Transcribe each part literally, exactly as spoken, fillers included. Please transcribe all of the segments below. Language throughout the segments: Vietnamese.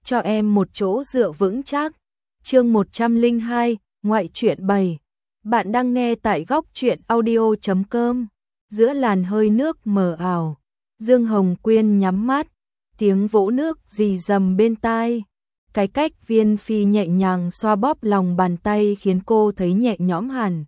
cho em một chỗ dựa vững chắc. Chương một trăm lẻ hai, ngoại truyện bảy. Bạn đang nghe tại góc truyện audio chấm com. Giữa làn hơi nước mờ ảo, Dương Hồng Quyên nhắm mắt, tiếng vỗ nước rì rầm bên tai. Cái cách Viên Phi nhẹ nhàng xoa bóp lòng bàn tay khiến cô thấy nhẹ nhõm hẳn.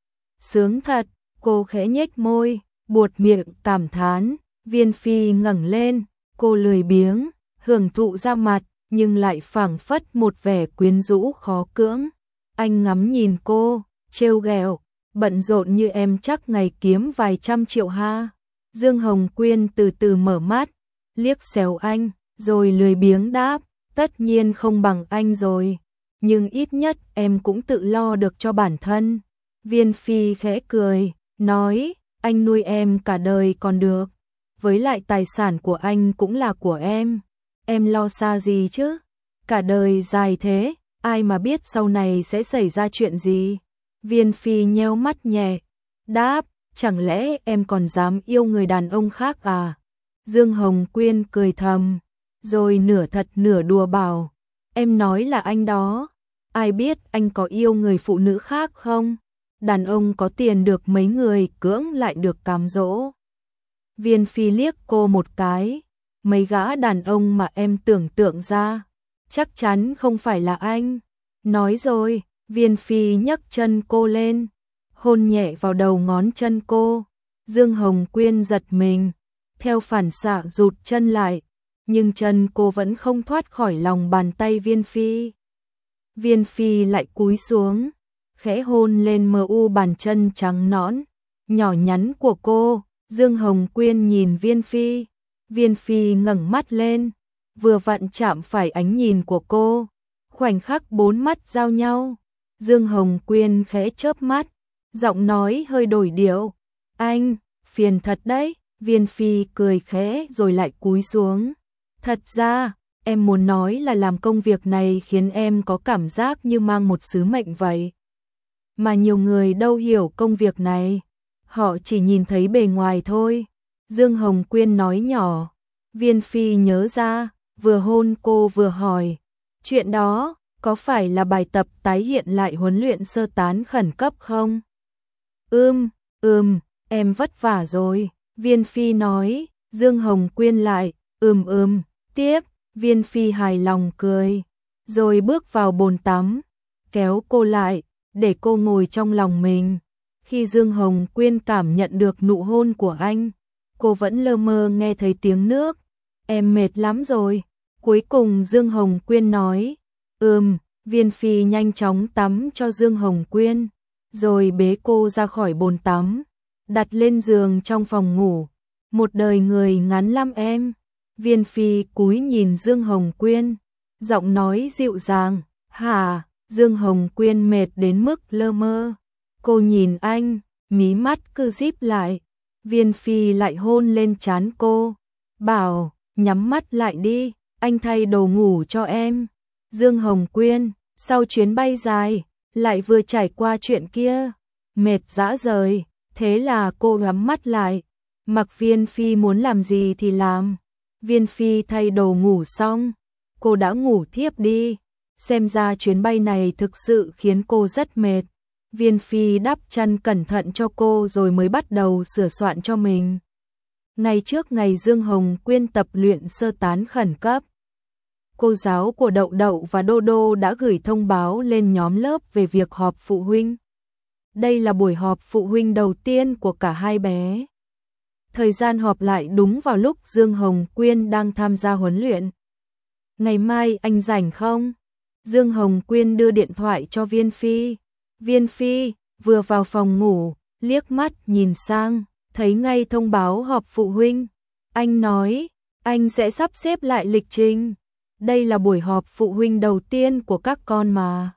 Sướng thật, cô khẽ nhếch môi, buột miệng cảm thán. Viên Phi ngẩng lên, cô lười biếng, hưởng thụ ra mặt, nhưng lại phảng phất một vẻ quyến rũ khó cưỡng. Anh ngắm nhìn cô, trêu ghẹo, bận rộn như em chắc ngày kiếm vài trăm triệu ha. Dương Hồng Quyên từ từ mở mắt, liếc xéo anh, rồi lười biếng đáp, tất nhiên không bằng anh rồi, nhưng ít nhất em cũng tự lo được cho bản thân. Viên Phi khẽ cười, nói, anh nuôi em cả đời còn được, với lại tài sản của anh cũng là của em, em lo xa gì chứ, cả đời dài thế, ai mà biết sau này sẽ xảy ra chuyện gì. Viên Phi nheo mắt nhẹ, đáp, chẳng lẽ em còn dám yêu người đàn ông khác à? Dương Hồng Quyên cười thầm, rồi nửa thật nửa đùa bảo, em nói là anh đó, ai biết anh có yêu người phụ nữ khác không? Đàn ông có tiền được mấy người cưỡng lại được cám dỗ. Viên Phi liếc cô một cái, mấy gã đàn ông mà em tưởng tượng ra, chắc chắn không phải là anh. Nói rồi, Viên Phi nhấc chân cô lên, hôn nhẹ vào đầu ngón chân cô. Dương Hồng Quyên giật mình, theo phản xạ rụt chân lại, nhưng chân cô vẫn không thoát khỏi lòng bàn tay Viên Phi. Viên Phi lại cúi xuống, khẽ hôn lên mờ u bàn chân trắng nõn, nhỏ nhắn của cô. Dương Hồng Quyên nhìn Viên Phi, Viên Phi ngẩng mắt lên, vừa vặn chạm phải ánh nhìn của cô. Khoảnh khắc bốn mắt giao nhau, Dương Hồng Quyên khẽ chớp mắt, giọng nói hơi đổi điệu, anh, phiền thật đấy. Viên Phi cười khẽ rồi lại cúi xuống. Thật ra, em muốn nói là làm công việc này khiến em có cảm giác như mang một sứ mệnh vậy. Mà nhiều người đâu hiểu công việc này, họ chỉ nhìn thấy bề ngoài thôi. Dương Hồng Quyên nói nhỏ. Viên Phi nhớ ra, vừa hôn cô vừa hỏi, chuyện đó có phải là bài tập tái hiện lại huấn luyện sơ tán khẩn cấp không? Ừm, ừm, em vất vả rồi. Viên Phi nói. Dương Hồng Quyên lại, ừm ừm, tiếp. Viên Phi hài lòng cười, rồi bước vào bồn tắm, kéo cô lại, để cô ngồi trong lòng mình. Khi Dương Hồng Quyên cảm nhận được nụ hôn của anh, cô vẫn lơ mơ nghe thấy tiếng nước. Em mệt lắm rồi. Cuối cùng Dương Hồng Quyên nói, ừm. Viên Phi nhanh chóng tắm cho Dương Hồng Quyên, rồi bế cô ra khỏi bồn tắm, đặt lên giường trong phòng ngủ. Một đời người ngắn lắm em. Viên Phi cúi nhìn Dương Hồng Quyên, giọng nói dịu dàng, hả? Dương Hồng Quyên mệt đến mức lơ mơ. Cô nhìn anh, mí mắt cứ díp lại. Viên Phi lại hôn lên trán cô, bảo, nhắm mắt lại đi, anh thay đồ ngủ cho em. Dương Hồng Quyên, sau chuyến bay dài, lại vừa trải qua chuyện kia, mệt dã rời, thế là cô nhắm mắt lại, mặc Viên Phi muốn làm gì thì làm. Viên Phi thay đồ ngủ xong, cô đã ngủ thiếp đi, xem ra chuyến bay này thực sự khiến cô rất mệt. Viên Phi đắp chăn cẩn thận cho cô rồi mới bắt đầu sửa soạn cho mình. Ngày trước ngày Dương Hồng Quyên tập luyện sơ tán khẩn cấp, cô giáo của Đậu Đậu và Đô Đô đã gửi thông báo lên nhóm lớp về việc họp phụ huynh. Đây là buổi họp phụ huynh đầu tiên của cả hai bé. Thời gian họp lại đúng vào lúc Dương Hồng Quyên đang tham gia huấn luyện. Ngày mai anh rảnh không? Dương Hồng Quyên đưa điện thoại cho Viên Phi. Viên Phi vừa vào phòng ngủ, liếc mắt nhìn sang, thấy ngay thông báo họp phụ huynh. Anh nói, anh sẽ sắp xếp lại lịch trình. Đây là buổi họp phụ huynh đầu tiên của các con mà.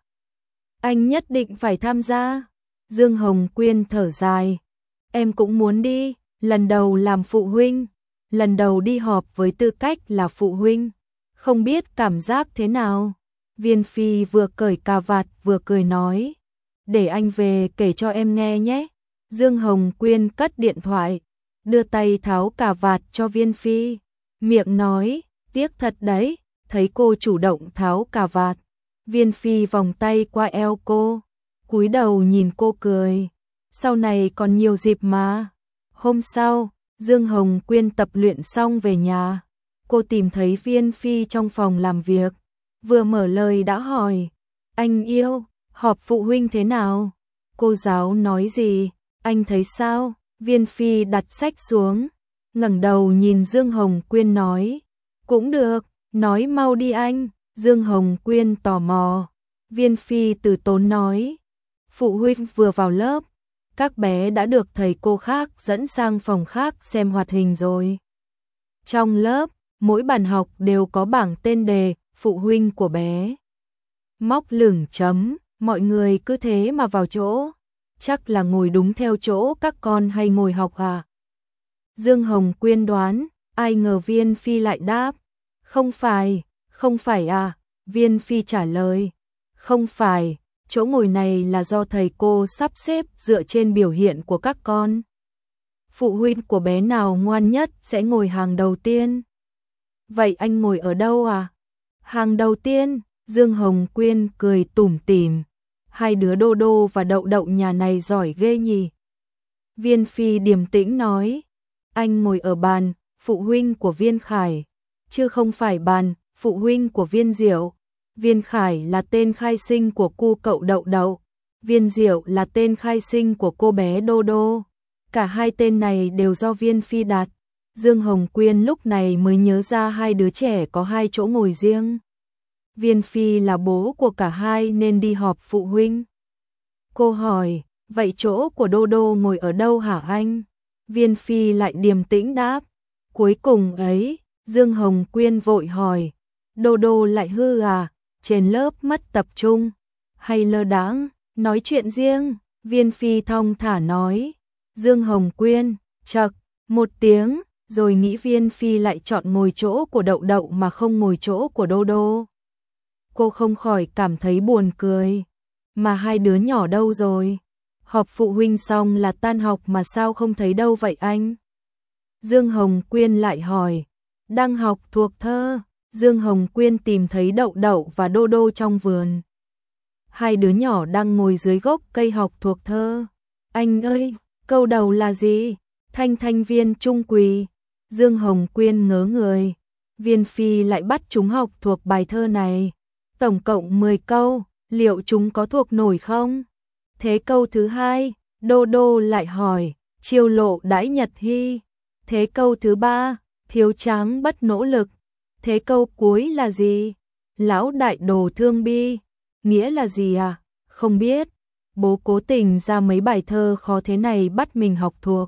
Anh nhất định phải tham gia. Dương Hồng Quyên thở dài. Em cũng muốn đi, lần đầu làm phụ huynh, lần đầu đi họp với tư cách là phụ huynh. Không biết cảm giác thế nào. Viên Phi vừa cởi cà vạt vừa cười nói, để anh về kể cho em nghe nhé. Dương Hồng Quyên cất điện thoại, đưa tay tháo cà vạt cho Viên Phi, miệng nói, tiếc thật đấy, thấy cô chủ động tháo cà vạt, Viên Phi vòng tay qua eo cô, cúi đầu nhìn cô cười. Sau này còn nhiều dịp mà. Hôm sau, Dương Hồng Quyên tập luyện xong về nhà. Cô tìm thấy Viên Phi trong phòng làm việc. Vừa mở lời đã hỏi. Anh yêu, họp phụ huynh thế nào? Cô giáo nói gì? Anh thấy sao? Viên Phi đặt sách xuống, ngẩng đầu nhìn Dương Hồng Quyên nói. Cũng được, nói mau đi anh. Dương Hồng Quyên tò mò. Viên Phi từ tốn nói. Phụ huynh vừa vào lớp, các bé đã được thầy cô khác dẫn sang phòng khác xem hoạt hình rồi. Trong lớp, mỗi bàn học đều có bảng tên đề, phụ huynh của bé. Móc lửng chấm, mọi người cứ thế mà vào chỗ. Chắc là ngồi đúng theo chỗ các con hay ngồi học à? Dương Hồng Quyên đoán, ai ngờ Viên Phi lại đáp. Không phải, không phải à? Viên Phi trả lời. Không phải, chỗ ngồi này là do thầy cô sắp xếp dựa trên biểu hiện của các con. Phụ huynh của bé nào ngoan nhất sẽ ngồi hàng đầu tiên. Vậy anh ngồi ở đâu à? Hàng đầu tiên, Dương Hồng Quyên cười tủm tỉm. Hai đứa Đô Đô và Đậu Đậu nhà này giỏi ghê nhỉ. Viên Phi điềm tĩnh nói. Anh ngồi ở bàn, phụ huynh của Viên Khải, chứ không phải bàn, phụ huynh của Viên Diệu. Viên Khải là tên khai sinh của cu cậu Đậu Đậu. Viên Diệu là tên khai sinh của cô bé Đô Đô. Cả hai tên này đều do Viên Phi đặt. Dương Hồng Quyên lúc này mới nhớ ra hai đứa trẻ có hai chỗ ngồi riêng. Viên Phi là bố của cả hai nên đi họp phụ huynh. Cô hỏi, vậy chỗ của Đô Đô ngồi ở đâu hả anh? Viên Phi lại điềm tĩnh đáp. Cuối cùng ấy, Dương Hồng Quyên vội hỏi, Đô Đô lại hư à? Trên lớp mất tập trung, hay lơ đãng, nói chuyện riêng? Viên Phi thong thả nói. Dương Hồng Quyên, chậc, một tiếng, rồi nghĩ Viên Phi lại chọn ngồi chỗ của Đậu Đậu mà không ngồi chỗ của Đô Đô. Cô không khỏi cảm thấy buồn cười. Mà hai đứa nhỏ đâu rồi? Họp phụ huynh xong là tan học mà sao không thấy đâu vậy anh? Dương Hồng Quyên lại hỏi. Đang học thuộc thơ. Dương Hồng Quyên tìm thấy Đậu Đậu và Đô Đô trong vườn. Hai đứa nhỏ đang ngồi dưới gốc cây học thuộc thơ. Anh ơi, câu đầu là gì? Thanh thanh viên trung quỳ. Dương Hồng Quyên ngớ người. Viên Phi lại bắt chúng học thuộc bài thơ này. Tổng cộng mười câu, liệu chúng có thuộc nổi không? Thế câu thứ hai, Đô Đô lại hỏi, chiêu lộ đãi nhật hy. Thế câu thứ ba, thiếu tráng bất nỗ lực. Thế câu cuối là gì? Lão đại đồ thương bi. Nghĩa là gì à? Không biết. Bố cố tình ra mấy bài thơ khó thế này bắt mình học thuộc.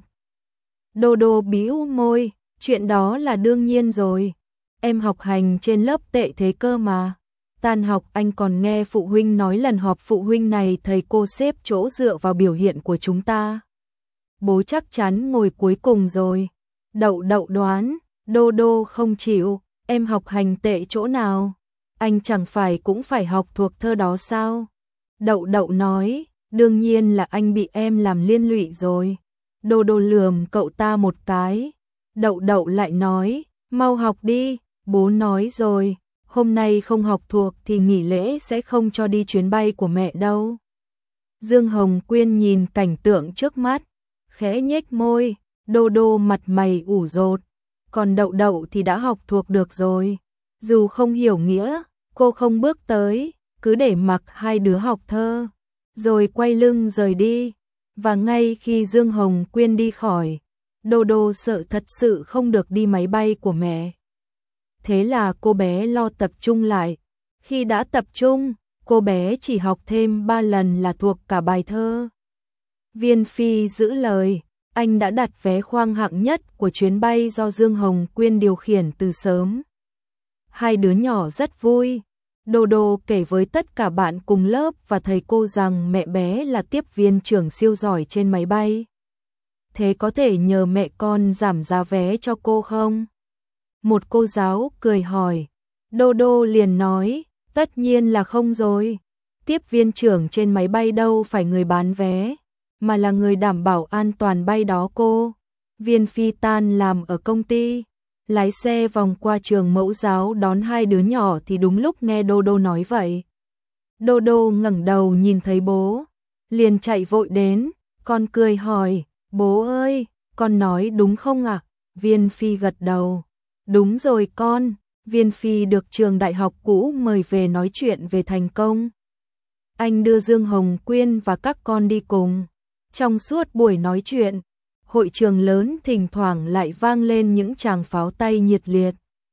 Đô Đô bĩu môi, chuyện đó là đương nhiên rồi. Em học hành trên lớp tệ thế cơ mà. Tan học anh còn nghe phụ huynh nói lần họp phụ huynh này thầy cô xếp chỗ dựa vào biểu hiện của chúng ta. Bố chắc chắn ngồi cuối cùng rồi. Đậu Đậu đoán, Đô Đô không chịu, em học hành tệ chỗ nào? Anh chẳng phải cũng phải học thuộc thơ đó sao? Đậu Đậu nói, đương nhiên là anh bị em làm liên lụy rồi. Đô Đô lườm cậu ta một cái. Đậu Đậu lại nói, mau học đi, bố nói rồi. Hôm nay không học thuộc thì nghỉ lễ sẽ không cho đi chuyến bay của mẹ đâu. Dương Hồng Quyên nhìn cảnh tượng trước mắt, khẽ nhếch môi, Đô Đô mặt mày ủ rột, còn Đậu Đậu thì đã học thuộc được rồi. Dù không hiểu nghĩa, cô không bước tới, cứ để mặc hai đứa học thơ, rồi quay lưng rời đi. Và ngay khi Dương Hồng Quyên đi khỏi, Đô Đô sợ thật sự không được đi máy bay của mẹ. Thế là cô bé lo tập trung lại. Khi đã tập trung, cô bé chỉ học thêm ba lần là thuộc cả bài thơ. Viên Phi giữ lời, anh đã đặt vé khoang hạng nhất của chuyến bay do Dương Hồng Quyên điều khiển từ sớm. Hai đứa nhỏ rất vui. Đô Đô kể với tất cả bạn cùng lớp và thầy cô rằng mẹ bé là tiếp viên trưởng siêu giỏi trên máy bay. Thế có thể nhờ mẹ con giảm giá vé cho cô không? Một cô giáo cười hỏi. Đô Đô liền nói, tất nhiên là không rồi. Tiếp viên trưởng trên máy bay đâu phải người bán vé, mà là người đảm bảo an toàn bay đó cô. Viên Phi tan làm ở công ty, lái xe vòng qua trường mẫu giáo đón hai đứa nhỏ thì đúng lúc nghe Đô Đô nói vậy. Đô Đô ngẩng đầu nhìn thấy bố, liền chạy vội đến, con cười hỏi, bố ơi, con nói đúng không ạ? Viên Phi gật đầu, đúng rồi con, Viên Phi được trường đại học cũ mời về nói chuyện về thành công. Anh đưa Dương Hồng Quyên và các con đi cùng. Trong suốt buổi nói chuyện, hội trường lớn thỉnh thoảng lại vang lên những tràng pháo tay nhiệt liệt.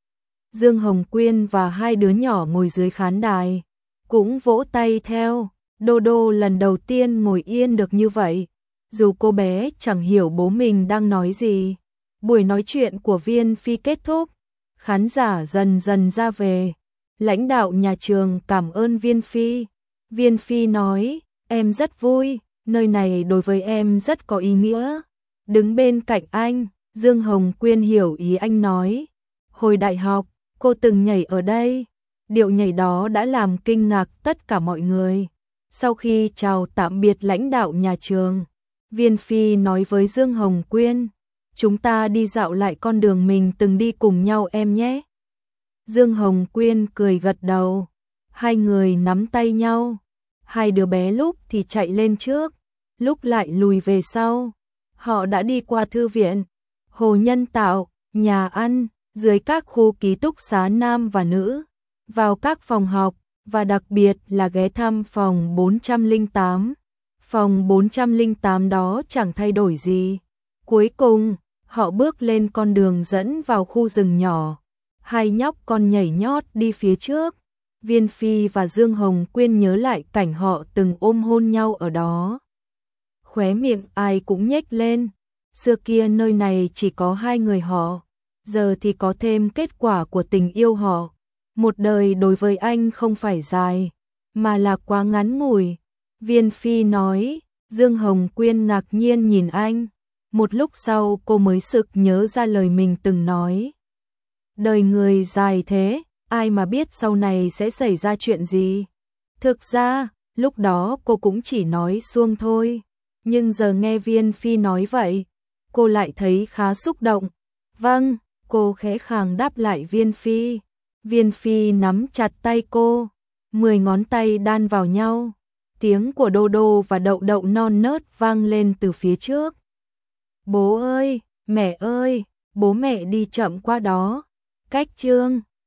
Dương Hồng Quyên và hai đứa nhỏ ngồi dưới khán đài, cũng vỗ tay theo. Đô Đô lần đầu tiên ngồi yên được như vậy, dù cô bé chẳng hiểu bố mình đang nói gì. Buổi nói chuyện của Viên Phi kết thúc, khán giả dần dần ra về. Lãnh đạo nhà trường cảm ơn Viên Phi. Viên Phi nói, em rất vui, nơi này đối với em rất có ý nghĩa. Đứng bên cạnh anh, Dương Hồng Quyên hiểu ý anh nói. Hồi đại học, cô từng nhảy ở đây. Điệu nhảy đó đã làm kinh ngạc tất cả mọi người. Sau khi chào tạm biệt lãnh đạo nhà trường, Viên Phi nói với Dương Hồng Quyên, chúng ta đi dạo lại con đường mình từng đi cùng nhau em nhé. Dương Hồng Quyên cười gật đầu, hai người nắm tay nhau. Hai đứa bé lúc thì chạy lên trước, lúc lại lùi về sau. Họ đã đi qua thư viện, hồ nhân tạo, nhà ăn, dưới các khu ký túc xá nam và nữ, vào các phòng học, và đặc biệt là ghé thăm phòng bốn trăm lẻ tám. Phòng bốn trăm lẻ tám đó chẳng thay đổi gì. Cuối cùng, họ bước lên con đường dẫn vào khu rừng nhỏ. Hai nhóc con nhảy nhót đi phía trước. Viên Phi và Dương Hồng Quyên nhớ lại cảnh họ từng ôm hôn nhau ở đó. Khóe miệng ai cũng nhếch lên. Xưa kia nơi này chỉ có hai người họ, giờ thì có thêm kết quả của tình yêu họ. Một đời đối với anh không phải dài, mà là quá ngắn ngủi. Viên Phi nói. Dương Hồng Quyên ngạc nhiên nhìn anh. Một lúc sau cô mới sực nhớ ra lời mình từng nói. Đời người dài thế, ai mà biết sau này sẽ xảy ra chuyện gì. Thực ra, lúc đó cô cũng chỉ nói suông thôi. Nhưng giờ nghe Viên Phi nói vậy, cô lại thấy khá xúc động. Vâng, cô khẽ khàng đáp lại Viên Phi. Viên Phi nắm chặt tay cô, mười ngón tay đan vào nhau. Tiếng của Đô Đô và Đậu Đậu non nớt vang lên từ phía trước. Bố ơi, mẹ ơi, bố mẹ đi chậm qua đó. Cách chương